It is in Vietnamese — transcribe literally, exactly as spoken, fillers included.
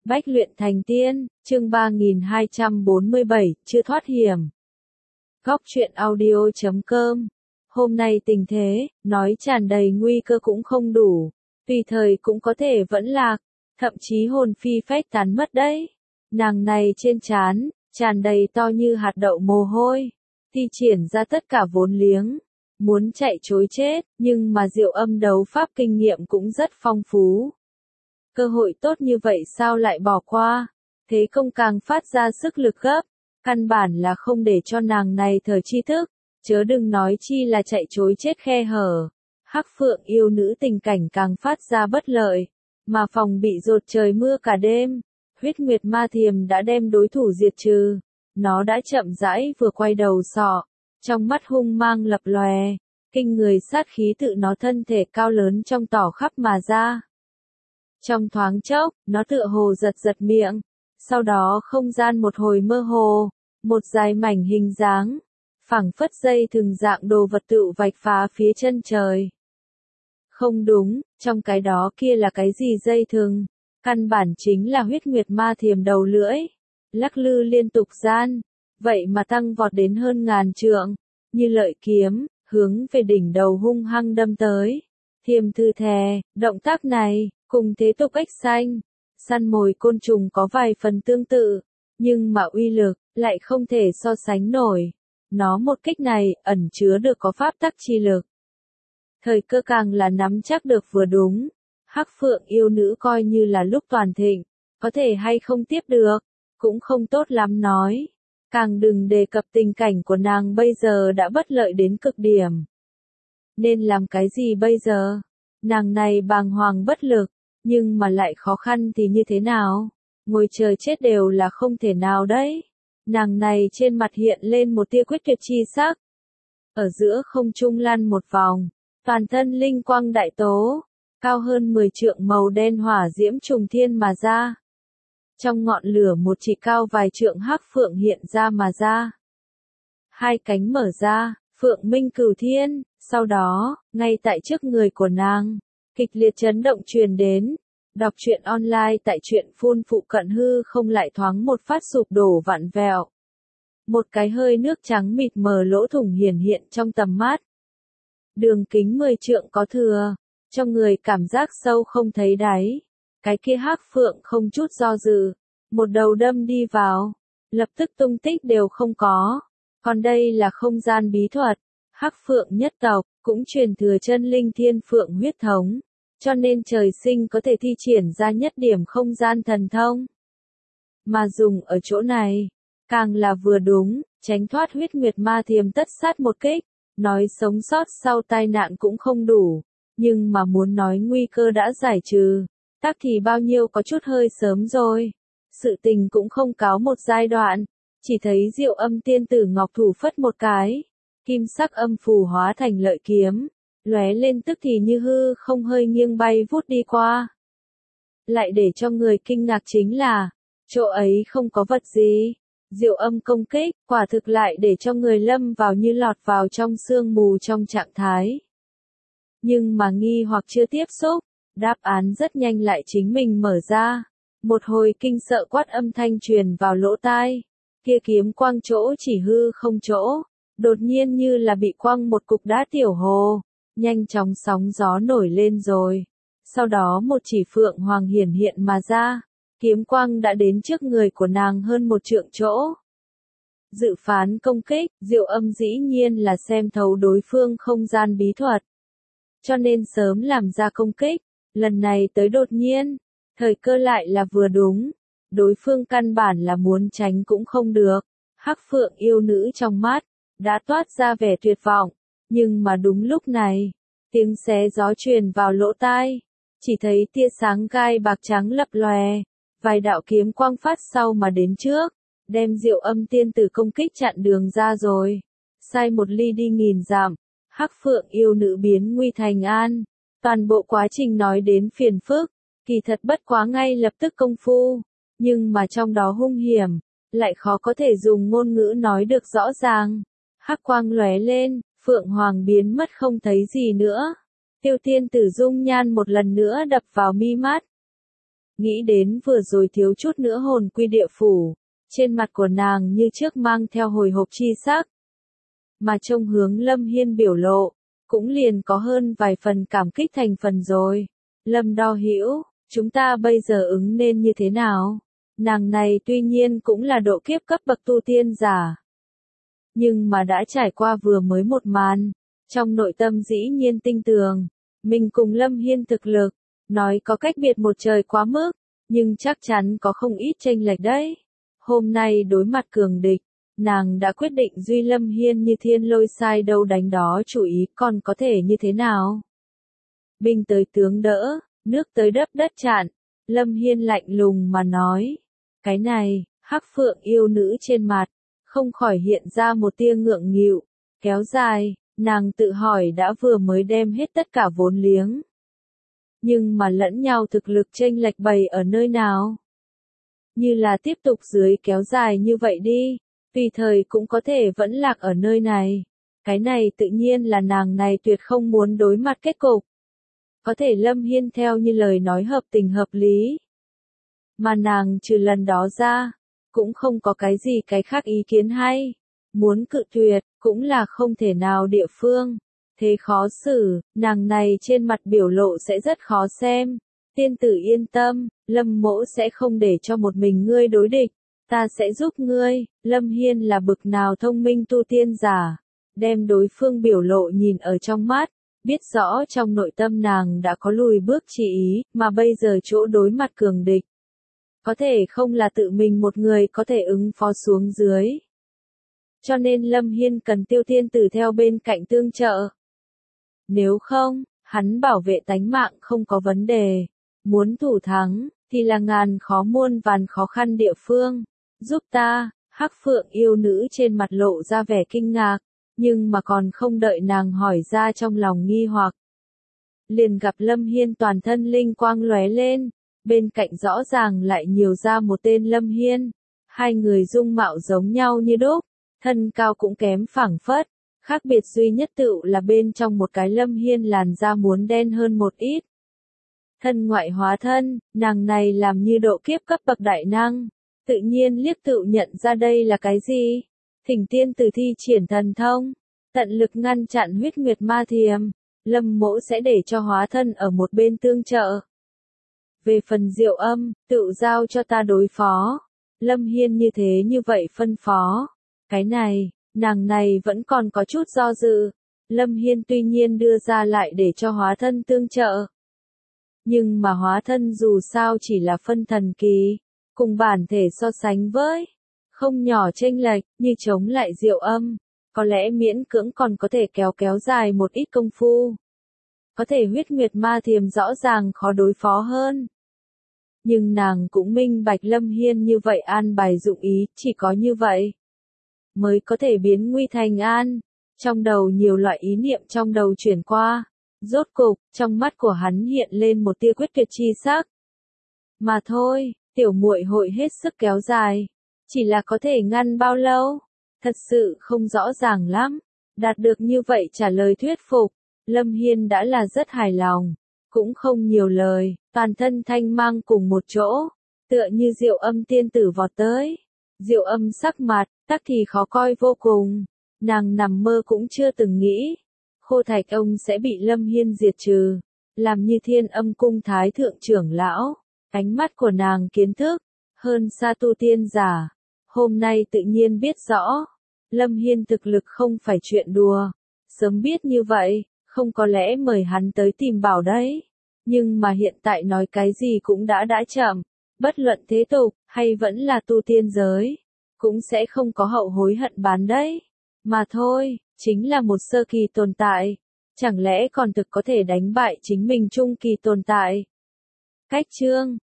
Bách luyện thành tiên, chương ba nghìn hai trăm bốn mươi bảy, chưa thoát hiểm. Góc truyện audio chấm com. Hôm nay tình thế, nói tràn đầy nguy cơ cũng không đủ, tùy thời cũng có thể vẫn lạc, thậm chí hồn phi phách tán mất đấy. Nàng này trên trán, tràn đầy to như hạt đậu mồ hôi, thi triển ra tất cả vốn liếng, muốn chạy trối chết, nhưng mà Diệu Âm đấu pháp kinh nghiệm cũng rất phong phú. Cơ hội tốt như vậy sao lại bỏ qua? Thế công càng phát ra sức lực gấp, căn bản là không để cho nàng này thở chi thức, chớ đừng nói chi là chạy trối chết khe hở. Hắc Phượng yêu nữ tình cảnh càng phát ra bất lợi, mà phòng bị dột trời mưa cả đêm. Huyết Nguyệt Ma Thiềm đã đem đối thủ diệt trừ, nó đã chậm rãi vừa quay đầu sọ, trong mắt hung mang lập lòe, kinh người sát khí tự nó thân thể cao lớn trong tỏ khắp mà ra. Trong thoáng chốc, nó tựa hồ giật giật miệng, sau đó không gian một hồi mơ hồ, một dài mảnh hình dáng, phẳng phất dây thừng dạng đồ vật tự vạch phá phía chân trời. Không đúng, trong cái đó kia là cái gì dây thừng? Căn bản chính là Huyết Nguyệt Ma Thiềm đầu lưỡi, lắc lư liên tục gian, vậy mà tăng vọt đến hơn ngàn trượng, như lợi kiếm, hướng về đỉnh đầu hung hăng đâm tới. Thiềm thư thè, động tác này, cùng thế tục ếch xanh, săn mồi côn trùng có vài phần tương tự, nhưng mà uy lực, lại không thể so sánh nổi. Nó một kích này, ẩn chứa được có pháp tắc chi lực. Thời cơ càng là nắm chắc được vừa đúng. Hắc Phượng yêu nữ coi như là lúc toàn thịnh, có thể hay không tiếp được, cũng không tốt lắm nói. Càng đừng đề cập tình cảnh của nàng bây giờ đã bất lợi đến cực điểm. Nên làm cái gì bây giờ? Nàng này bàng hoàng bất lực, nhưng mà lại khó khăn thì như thế nào? Ngồi chờ chết đều là không thể nào đấy. Nàng này trên mặt hiện lên một tia quyết tuyệt chi sắc. Ở giữa không trung lăn một vòng, toàn thân linh quang đại tố, cao hơn mười trượng màu đen hỏa diễm trùng thiên mà ra. Trong ngọn lửa một chỉ cao vài trượng hắc phượng hiện ra mà ra. Hai cánh mở ra, phượng minh cửu thiên, sau đó, ngay tại trước người của nàng, kịch liệt chấn động truyền đến. Đọc truyện online tại truyện phun phụ cận hư không lại thoáng một phát sụp đổ vặn vẹo. Một cái hơi nước trắng mịt mờ lỗ thủng hiển hiện trong tầm mắt. Đường kính mười trượng có thừa, cho người cảm giác sâu không thấy đáy. Cái kia hắc phượng không chút do dự, một đầu đâm đi vào, lập tức tung tích đều không có. Còn đây là không gian bí thuật, hắc phượng nhất tộc, cũng truyền thừa chân linh thiên phượng huyết thống, cho nên trời sinh có thể thi triển ra nhất điểm không gian thần thông. Mà dùng ở chỗ này, càng là vừa đúng, tránh thoát Huyết Nguyệt Ma Thiềm tất sát một kích, nói sống sót sau tai nạn cũng không đủ, nhưng mà muốn nói nguy cơ đã giải trừ, tắc thì bao nhiêu có chút hơi sớm rồi. Sự tình cũng không cáo một giai đoạn, chỉ thấy Diệu Âm tiên tử ngọc thủ phất một cái, kim sắc âm phù hóa thành lợi kiếm, lóe lên tức thì như hư không hơi nghiêng bay vút đi qua. Lại để cho người kinh ngạc chính là, chỗ ấy không có vật gì. Diệu Âm công kích, quả thực lại để cho người lâm vào như lọt vào trong sương mù trong trạng thái. Nhưng mà nghi hoặc chưa tiếp xúc, đáp án rất nhanh lại chính mình mở ra. Một hồi kinh sợ quát âm thanh truyền vào lỗ tai. Kia kiếm quang chỗ chỉ hư không chỗ, đột nhiên như là bị quăng một cục đá tiểu hồ, nhanh chóng sóng gió nổi lên rồi. Sau đó một chỉ phượng hoàng hiển hiện mà ra. Kiếm quang đã đến trước người của nàng hơn một trượng chỗ. Dự phán công kích, Diệu Âm dĩ nhiên là xem thấu đối phương không gian bí thuật. Cho nên sớm làm ra công kích, lần này tới đột nhiên, thời cơ lại là vừa đúng. Đối phương căn bản là muốn tránh cũng không được. Hắc Phượng yêu nữ trong mắt, đã toát ra vẻ tuyệt vọng. Nhưng mà đúng lúc này, tiếng xé gió truyền vào lỗ tai. Chỉ thấy tia sáng gai bạc trắng lập lòe. Vài đạo kiếm quang phát sau mà đến trước, đem Diệu Âm tiên tử công kích chặn đường ra rồi. Sai một ly đi nghìn dặm, Hắc Phượng yêu nữ biến nguy thành an. Toàn bộ quá trình nói đến phiền phức, kỳ thật bất quá ngay lập tức công phu, nhưng mà trong đó hung hiểm, lại khó có thể dùng ngôn ngữ nói được rõ ràng. Hắc quang lóe lên, Phượng Hoàng biến mất không thấy gì nữa. Tiêu Tiên tử dung nhan một lần nữa đập vào mi mắt. nghĩ đến vừa rồi thiếu chút nữa hồn quy địa phủ, trên mặt của nàng như trước mang theo hồi hộp chi sắc. Mà trông hướng Lâm Hiên biểu lộ, cũng liền có hơn vài phần cảm kích thành phần rồi. Lâm Đo Hữu, chúng ta bây giờ ứng nên như thế nào? Nàng này tuy nhiên cũng là độ kiếp cấp bậc tu tiên giả. Nhưng mà đã trải qua vừa mới một màn, trong nội tâm dĩ nhiên tinh tường, mình cùng Lâm Hiên thực lực, nói có cách biệt một trời quá mức, nhưng chắc chắn có không ít chênh lệch đấy. Hôm nay đối mặt cường địch, nàng đã quyết định duy Lâm Hiên như thiên lôi sai đâu đánh đó chủ ý còn có thể như thế nào. Binh tới tướng đỡ, nước tới đắp đất chặn, Lâm Hiên lạnh lùng mà nói. Cái này, Hắc Phượng yêu nữ trên mặt, không khỏi hiện ra một tia ngượng nghịu, kéo dài, nàng tự hỏi đã vừa mới đem hết tất cả vốn liếng. Nhưng mà lẫn nhau thực lực chênh lệch bày ở nơi nào? Như là tiếp tục dưới kéo dài như vậy đi, tùy thời cũng có thể vẫn lạc ở nơi này. Cái này tự nhiên là nàng này tuyệt không muốn đối mặt kết cục. Có thể Lâm Hiên theo như lời nói hợp tình hợp lý. Mà nàng trừ lần đó ra, cũng không có cái gì cái khác ý kiến hay. Muốn cự tuyệt, cũng là không thể nào địa phương. Thế khó xử, nàng này trên mặt biểu lộ sẽ rất khó xem. Tiên tử yên tâm, Lâm mỗ sẽ không để cho một mình ngươi đối địch. Ta sẽ giúp ngươi. Lâm Hiên là bực nào thông minh tu tiên giả. Đem đối phương biểu lộ nhìn ở trong mắt. Biết rõ trong nội tâm nàng đã có lùi bước chỉ ý, mà bây giờ chỗ đối mặt cường địch. Có thể không là tự mình một người có thể ứng phó xuống dưới. Cho nên Lâm Hiên cần Tiêu Tiên Tử theo bên cạnh tương trợ. Nếu không, hắn bảo vệ tánh mạng không có vấn đề. Muốn thủ thắng, thì là ngàn khó muôn vàn khó khăn địa phương. Giúp ta, Hắc Phượng yêu nữ trên mặt lộ ra vẻ kinh ngạc, nhưng mà còn không đợi nàng hỏi ra trong lòng nghi hoặc. Liền gặp Lâm Hiên toàn thân linh quang lóe lên, bên cạnh rõ ràng lại nhiều ra một tên Lâm Hiên. Hai người dung mạo giống nhau như đúc, thân cao cũng kém phảng phất, khác biệt duy nhất tựu là bên trong một cái Lâm Hiên làn da muốn đen hơn một ít. Thân ngoại hóa thân, nàng này làm như độ kiếp cấp bậc đại năng, tự nhiên liếc tựu nhận ra đây là cái gì. Thỉnh tiên tử thi triển thần thông, tận lực ngăn chặn huyết nguyệt ma thiềm, Lâm mỗ sẽ để cho hóa thân ở một bên tương trợ. Về phần Diệu Âm, tự giao cho ta đối phó. Lâm Hiên như thế như vậy phân phó. Cái này, nàng này vẫn còn có chút do dự. Lâm Hiên tuy nhiên đưa ra lại để cho hóa thân tương trợ. Nhưng mà hóa thân dù sao chỉ là phân thần kỳ, cùng bản thể so sánh với, không nhỏ chênh lệch, như chống lại Diệu Âm, có lẽ miễn cưỡng còn có thể kéo kéo dài một ít công phu. Có thể huyết nguyệt ma thiềm rõ ràng khó đối phó hơn. Nhưng nàng cũng minh bạch Lâm Hiên như vậy an bài dụng ý, chỉ có như vậy mới có thể biến nguy thành an. Trong đầu nhiều loại ý niệm trong đầu chuyển qua, rốt cục, trong mắt của hắn hiện lên một tia quyết tuyệt chi sắc. Mà thôi, tiểu muội hội hết sức kéo dài, chỉ là có thể ngăn bao lâu, thật sự không rõ ràng lắm. Đạt được như vậy trả lời thuyết phục, Lâm Hiên đã là rất hài lòng, cũng không nhiều lời, toàn thân thanh mang cùng một chỗ, tựa như Diệu Âm tiên tử vọt tới. Diệu Âm sắc mặt, tắc thì khó coi vô cùng, nàng nằm mơ cũng chưa từng nghĩ, Khô Thạch ông sẽ bị Lâm Hiên diệt trừ, làm như Thiên Âm cung thái thượng trưởng lão. Ánh mắt của nàng kiến thức, hơn xa tu tiên giả, hôm nay tự nhiên biết rõ, Lâm Hiên thực lực không phải chuyện đùa, sớm biết như vậy, không có lẽ mời hắn tới tìm bảo đấy, nhưng mà hiện tại nói cái gì cũng đã đã chậm, bất luận thế tục, hay vẫn là tu tiên giới, cũng sẽ không có hậu hối hận bán đấy, mà thôi, chính là một sơ kỳ tồn tại, chẳng lẽ còn thực có thể đánh bại chính mình trung kỳ tồn tại. Cách chương